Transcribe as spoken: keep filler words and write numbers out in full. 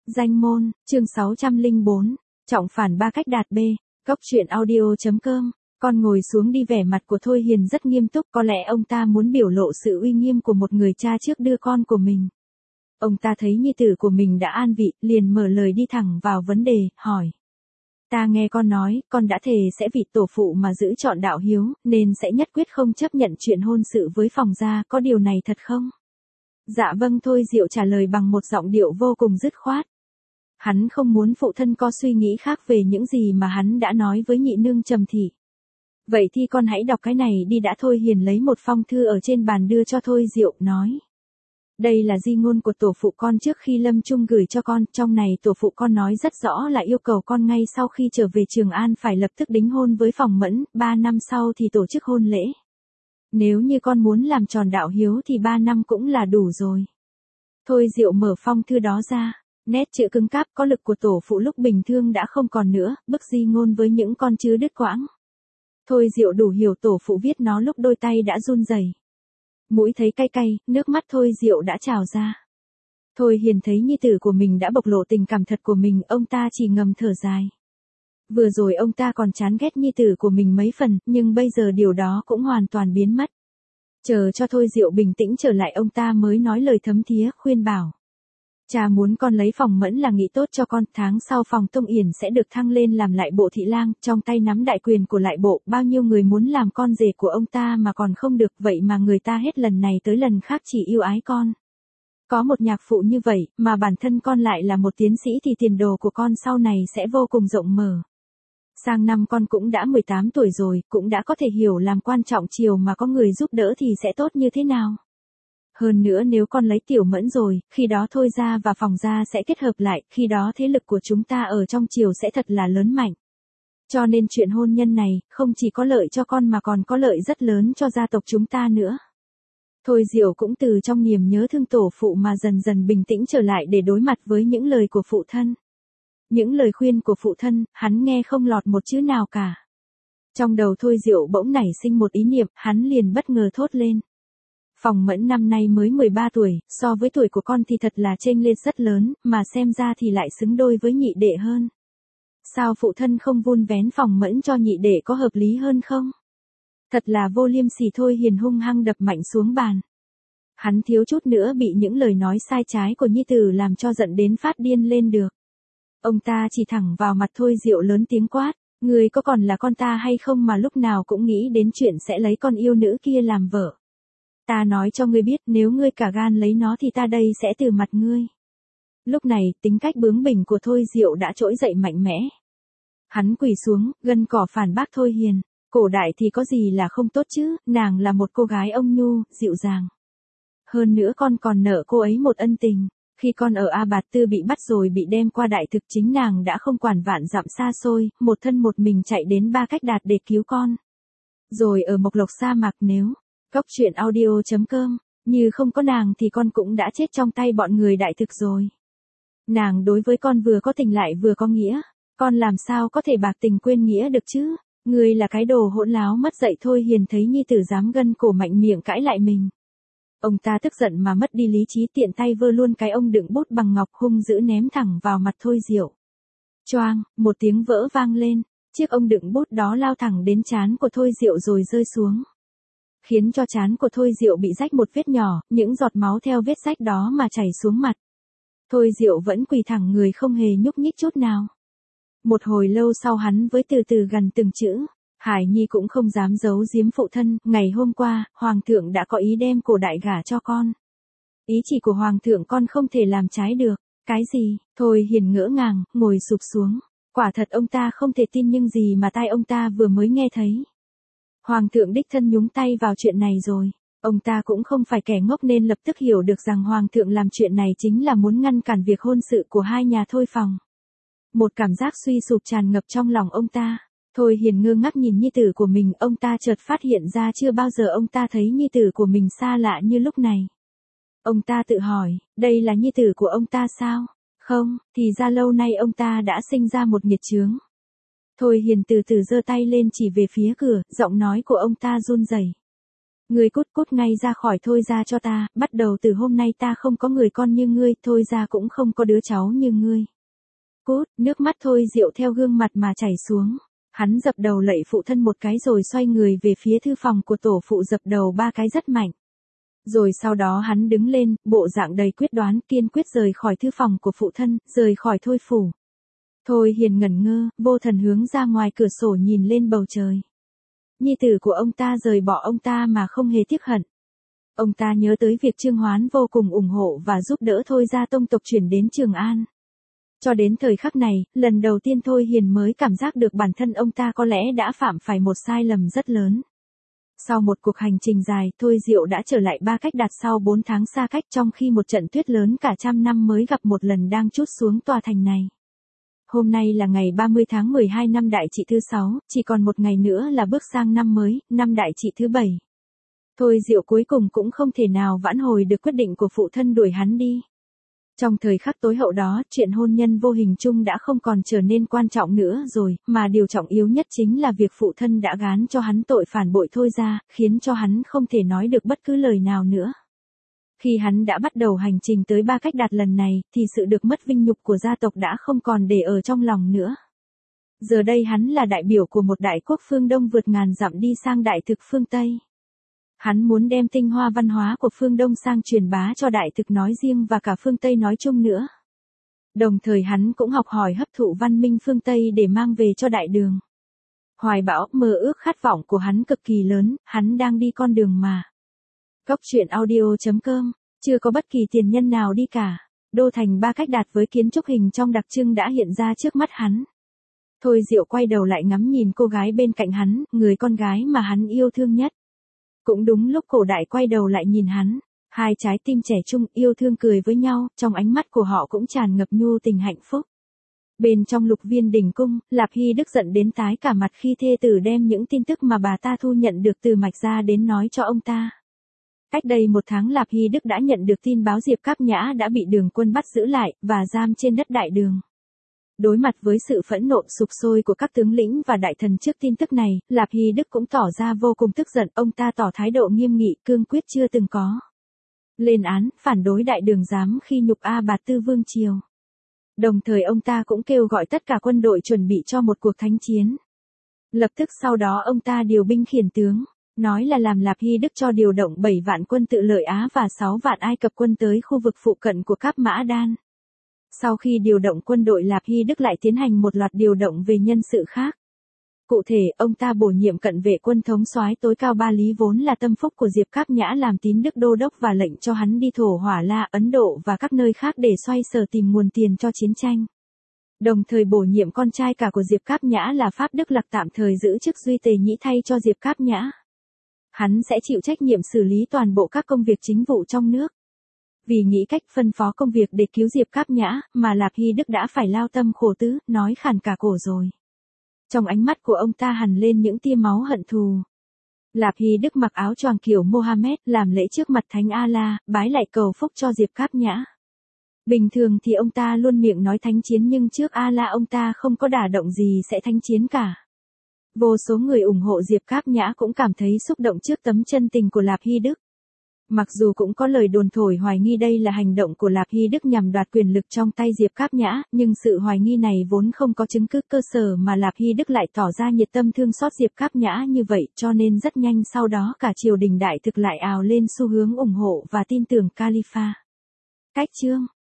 Danh môn, chương sáu trăm lẻ bốn, trọng phản ba cách đạt B, cóc truyện audio.com. Con ngồi xuống đi, vẻ mặt của Thôi Hiền rất nghiêm túc, có lẽ ông ta muốn biểu lộ sự uy nghiêm của một người cha trước đưa con của mình. Ông ta thấy nhi tử của mình đã an vị, liền mở lời đi thẳng vào vấn đề, hỏi. Ta nghe con nói, con đã thề sẽ vì tổ phụ mà giữ trọn đạo hiếu, nên sẽ nhất quyết không chấp nhận chuyện hôn sự với Phòng gia, có điều này thật không? Dạ vâng, Thôi Diệu trả lời bằng một giọng điệu vô cùng dứt khoát. Hắn không muốn phụ thân có suy nghĩ khác về những gì mà hắn đã nói với nhị nương Trầm Thị. Vậy thì con hãy đọc cái này đi đã. Thôi Hiền lấy một phong thư ở trên bàn đưa cho Thôi Diệu, nói. Đây là di ngôn của tổ phụ con trước khi lâm chung gửi cho con, trong này tổ phụ con nói rất rõ là yêu cầu con ngay sau khi trở về Trường An phải lập tức đính hôn với Phòng Mẫn, ba năm sau thì tổ chức hôn lễ. Nếu như con muốn làm tròn đạo hiếu thì ba năm cũng là đủ rồi. Thôi Diệu mở phong thư đó ra, nét chữ cứng cáp có lực của tổ phụ lúc bình thường đã không còn nữa, bức di ngôn với những con chữ đứt quãng. Thôi Diệu đủ hiểu tổ phụ viết nó lúc đôi tay đã run rẩy. Mũi thấy cay cay, nước mắt Thôi Diệu đã trào ra. Thôi Hiền thấy nhi tử của mình đã bộc lộ tình cảm thật của mình, ông ta chỉ ngầm thở dài. Vừa rồi ông ta còn chán ghét nhi tử của mình mấy phần, nhưng bây giờ điều đó cũng hoàn toàn biến mất. Chờ cho Thôi Diệu bình tĩnh trở lại, ông ta mới nói lời thấm thía, khuyên bảo. Cha muốn con lấy Phòng Mẫn là nghĩ tốt cho con, tháng sau Phòng Tông Yển sẽ được thăng lên làm lại bộ thị lang, trong tay nắm đại quyền của lại bộ, bao nhiêu người muốn làm con rể của ông ta mà còn không được, vậy mà người ta hết lần này tới lần khác chỉ yêu ái con. Có một nhạc phụ như vậy, mà bản thân con lại là một tiến sĩ thì tiền đồ của con sau này sẽ vô cùng rộng mở. Sang năm con cũng đã mười tám tuổi rồi, cũng đã có thể hiểu làm quan trọng chiều mà có người giúp đỡ thì sẽ tốt như thế nào. Hơn nữa nếu con lấy Tiểu Mẫn rồi, khi đó Thôi gia và Phòng gia sẽ kết hợp lại, khi đó thế lực của chúng ta ở trong triều sẽ thật là lớn mạnh. Cho nên chuyện hôn nhân này, không chỉ có lợi cho con mà còn có lợi rất lớn cho gia tộc chúng ta nữa. Thôi Diệu cũng từ trong niềm nhớ thương tổ phụ mà dần dần bình tĩnh trở lại để đối mặt với những lời của phụ thân. Những lời khuyên của phụ thân, hắn nghe không lọt một chữ nào cả. Trong đầu Thôi Diệu bỗng nảy sinh một ý niệm, hắn liền bất ngờ thốt lên. Phòng Mẫn năm nay mới mười ba tuổi, so với tuổi của con thì thật là chênh lệch rất lớn, mà xem ra thì lại xứng đôi với nhị đệ hơn. Sao phụ thân không vun vén Phòng Mẫn cho nhị đệ có hợp lý hơn không? Thật là vô liêm sỉ. Thôi Hiền hung hăng đập mạnh xuống bàn. Hắn thiếu chút nữa bị những lời nói sai trái của nhi tử làm cho giận đến phát điên lên được. Ông ta chỉ thẳng vào mặt Thôi Diệu lớn tiếng quát, người có còn là con ta hay không mà lúc nào cũng nghĩ đến chuyện sẽ lấy con yêu nữ kia làm vợ. Ta nói cho ngươi biết, nếu ngươi cả gan lấy nó thì ta đây sẽ từ mặt ngươi. Lúc này, tính cách bướng bỉnh của Thôi Diệu đã trỗi dậy mạnh mẽ. Hắn quỳ xuống, gân cỏ phản bác Thôi Hiền. Cổ đại thì có gì là không tốt chứ, nàng là một cô gái ôn nhu, dịu dàng. Hơn nữa con còn nợ cô ấy một ân tình. Khi con ở A Bạt Tư bị bắt rồi bị đem qua đại thực, chính nàng đã không quản vạn dặm xa xôi, một thân một mình chạy đến ba cách đạt để cứu con. Rồi ở Mộc Lộc sa mạc, nếu cóc truyện audio.com, như không có nàng thì con cũng đã chết trong tay bọn người đại thực rồi. Nàng đối với con vừa có tình lại vừa có nghĩa, con làm sao có thể bạc tình quên nghĩa được chứ? Ngươi là cái đồ hỗn láo mất dạy. Thôi Hiền thấy nhi tử dám gân cổ mạnh miệng cãi lại mình. Ông ta tức giận mà mất đi lý trí, tiện tay vơ luôn cái ông đựng bút bằng ngọc hung dữ ném thẳng vào mặt Thôi Diệu. Choang, một tiếng vỡ vang lên, chiếc ông đựng bút đó lao thẳng đến trán của Thôi Diệu rồi rơi xuống. Khiến cho trán của Thôi Diệu bị rách một vết nhỏ, những giọt máu theo vết rách đó mà chảy xuống mặt. Thôi Diệu vẫn quỳ thẳng người không hề nhúc nhích chút nào. Một hồi lâu sau hắn với từ từ gằn từng chữ. Hải Nhi cũng không dám giấu giếm phụ thân, ngày hôm qua, Hoàng thượng đã có ý đem cổ đại gả cho con. Ý chỉ của Hoàng thượng con không thể làm trái được. Cái gì? Thôi Hiền ngỡ ngàng, ngồi sụp xuống. Quả thật ông ta không thể tin những gì mà tai ông ta vừa mới nghe thấy. Hoàng thượng đích thân nhúng tay vào chuyện này rồi. Ông ta cũng không phải kẻ ngốc nên lập tức hiểu được rằng Hoàng thượng làm chuyện này chính là muốn ngăn cản việc hôn sự của hai nhà Thôi Phòng. Một cảm giác suy sụp tràn ngập trong lòng ông ta. Thôi Hiền ngơ ngác nhìn nhi tử của mình, ông ta chợt phát hiện ra chưa bao giờ ông ta thấy nhi tử của mình xa lạ như lúc này. Ông ta tự hỏi, đây là nhi tử của ông ta sao? Không, thì ra lâu nay ông ta đã sinh ra một nghiệt chướng. Thôi Hiền từ từ giơ tay lên chỉ về phía cửa, giọng nói của ông ta run rẩy. Ngươi cút cút ngay ra khỏi Thôi Gia cho ta, bắt đầu từ hôm nay ta không có người con như ngươi, Thôi Gia cũng không có đứa cháu như ngươi. Cút, nước mắt Thôi Diệu theo gương mặt mà chảy xuống. Hắn dập đầu lạy phụ thân một cái rồi xoay người về phía thư phòng của tổ phụ dập đầu ba cái rất mạnh. Rồi sau đó hắn đứng lên, bộ dạng đầy quyết đoán kiên quyết rời khỏi thư phòng của phụ thân, rời khỏi Thôi phủ. Thôi Hiền ngẩn ngơ, vô thần hướng ra ngoài cửa sổ nhìn lên bầu trời. Nhi tử của ông ta rời bỏ ông ta mà không hề tiếc hận. Ông ta nhớ tới việc Trương Hoán vô cùng ủng hộ và giúp đỡ Thôi Gia tông tộc chuyển đến Trường An. Cho đến thời khắc này, lần đầu tiên Thôi Hiền mới cảm giác được bản thân ông ta có lẽ đã phạm phải một sai lầm rất lớn. Sau một cuộc hành trình dài, Thôi Diệu đã trở lại Ba Cách Đạt sau bốn tháng xa cách trong khi một trận tuyết lớn cả trăm năm mới gặp một lần đang trút xuống tòa thành này. Hôm nay là ngày ba mươi tháng mười hai năm Đại Trị thứ sáu, chỉ còn một ngày nữa là bước sang năm mới, năm Đại Trị thứ bảy. Thôi Diệu cuối cùng cũng không thể nào vãn hồi được quyết định của phụ thân đuổi hắn đi. Trong thời khắc tối hậu đó, chuyện hôn nhân vô hình chung đã không còn trở nên quan trọng nữa rồi, mà điều trọng yếu nhất chính là việc phụ thân đã gán cho hắn tội phản bội Thôi Gia, khiến cho hắn không thể nói được bất cứ lời nào nữa. Khi hắn đã bắt đầu hành trình tới Ba Cách Đạt lần này, thì sự được mất vinh nhục của gia tộc đã không còn để ở trong lòng nữa. Giờ đây hắn là đại biểu của một đại quốc phương Đông vượt ngàn dặm đi sang đại thực phương Tây. Hắn muốn đem tinh hoa văn hóa của phương Đông sang truyền bá cho đại thực nói riêng và cả phương Tây nói chung nữa. Đồng thời hắn cũng học hỏi hấp thụ văn minh phương Tây để mang về cho đại đường. Hoài bão, mơ ước khát vọng của hắn cực kỳ lớn, hắn đang đi con đường mà. Cốc truyện audio chấm com, chưa có bất kỳ tiền nhân nào đi cả. Đô thành Ba Cách Đạt với kiến trúc hình trong đặc trưng đã hiện ra trước mắt hắn. Thôi Diệu quay đầu lại ngắm nhìn cô gái bên cạnh hắn, người con gái mà hắn yêu thương nhất. Cũng đúng lúc cổ đại quay đầu lại nhìn hắn, hai trái tim trẻ trung yêu thương cười với nhau, trong ánh mắt của họ cũng tràn ngập nhu tình hạnh phúc. Bên trong Lục Viên Đình cung, Lạp Hy Đức giận đến tái cả mặt khi thê tử đem những tin tức mà bà ta thu nhận được từ Mạch Gia đến nói cho ông ta. Cách đây một tháng Lạp Hy Đức đã nhận được tin báo Diệp Cáp Nhã đã bị Đường quân bắt giữ lại, và giam trên đất đại đường. Đối mặt với sự phẫn nộ sục sôi của các tướng lĩnh và đại thần trước tin tức này, Lạp Hy Đức cũng tỏ ra vô cùng tức giận, ông ta tỏ thái độ nghiêm nghị, cương quyết chưa từng có. Lên án, phản đối đại đường giám khi nhục A Bạt Tư Vương Triều. Đồng thời ông ta cũng kêu gọi tất cả quân đội chuẩn bị cho một cuộc thánh chiến. Lập tức sau đó ông ta điều binh khiển tướng, nói là làm Lạp Hy Đức cho điều động bảy vạn quân Tự Lợi Á và sáu vạn Ai Cập quân tới khu vực phụ cận của Cáp Mã Đan. Sau khi điều động quân đội, Lạp Hy Đức lại tiến hành một loạt điều động về nhân sự khác. Cụ thể, ông ta bổ nhiệm cận vệ quân thống soái tối cao Ba Lý vốn là tâm phúc của Diệp Cáp Nhã làm tín đức đô đốc và lệnh cho hắn đi Thổ Hỏa La, Ấn Độ và các nơi khác để xoay sở tìm nguồn tiền cho chiến tranh. Đồng thời bổ nhiệm con trai cả của Diệp Cáp Nhã là Pháp Đức Lạc tạm thời giữ chức Duy Tề Nhĩ thay cho Diệp Cáp Nhã. Hắn sẽ chịu trách nhiệm xử lý toàn bộ các công việc chính vụ trong nước. Vì nghĩ cách phân phó công việc để cứu Diệp Cáp Nhã, mà Lạp Hy Đức đã phải lao tâm khổ tứ, nói khản cả cổ rồi. Trong ánh mắt của ông ta hằn lên những tia máu hận thù. Lạp Hy Đức mặc áo choàng kiểu Mohammed, làm lễ trước mặt Thánh A-la, bái lại cầu phúc cho Diệp Cáp Nhã. Bình thường thì ông ta luôn miệng nói thánh chiến, nhưng trước A-la ông ta không có đả động gì sẽ thánh chiến cả. Vô số người ủng hộ Diệp Cáp Nhã cũng cảm thấy xúc động trước tấm chân tình của Lạp Hy Đức. Mặc dù cũng có lời đồn thổi hoài nghi đây là hành động của Lạp Hy Đức nhằm đoạt quyền lực trong tay Diệp Cáp Nhã, nhưng sự hoài nghi này vốn không có chứng cứ cơ sở mà Lạp Hy Đức lại tỏ ra nhiệt tâm thương xót Diệp Cáp Nhã như vậy, cho nên rất nhanh sau đó cả triều đình đại thực lại ào lên xu hướng ủng hộ và tin tưởng Khalifa. Cách chương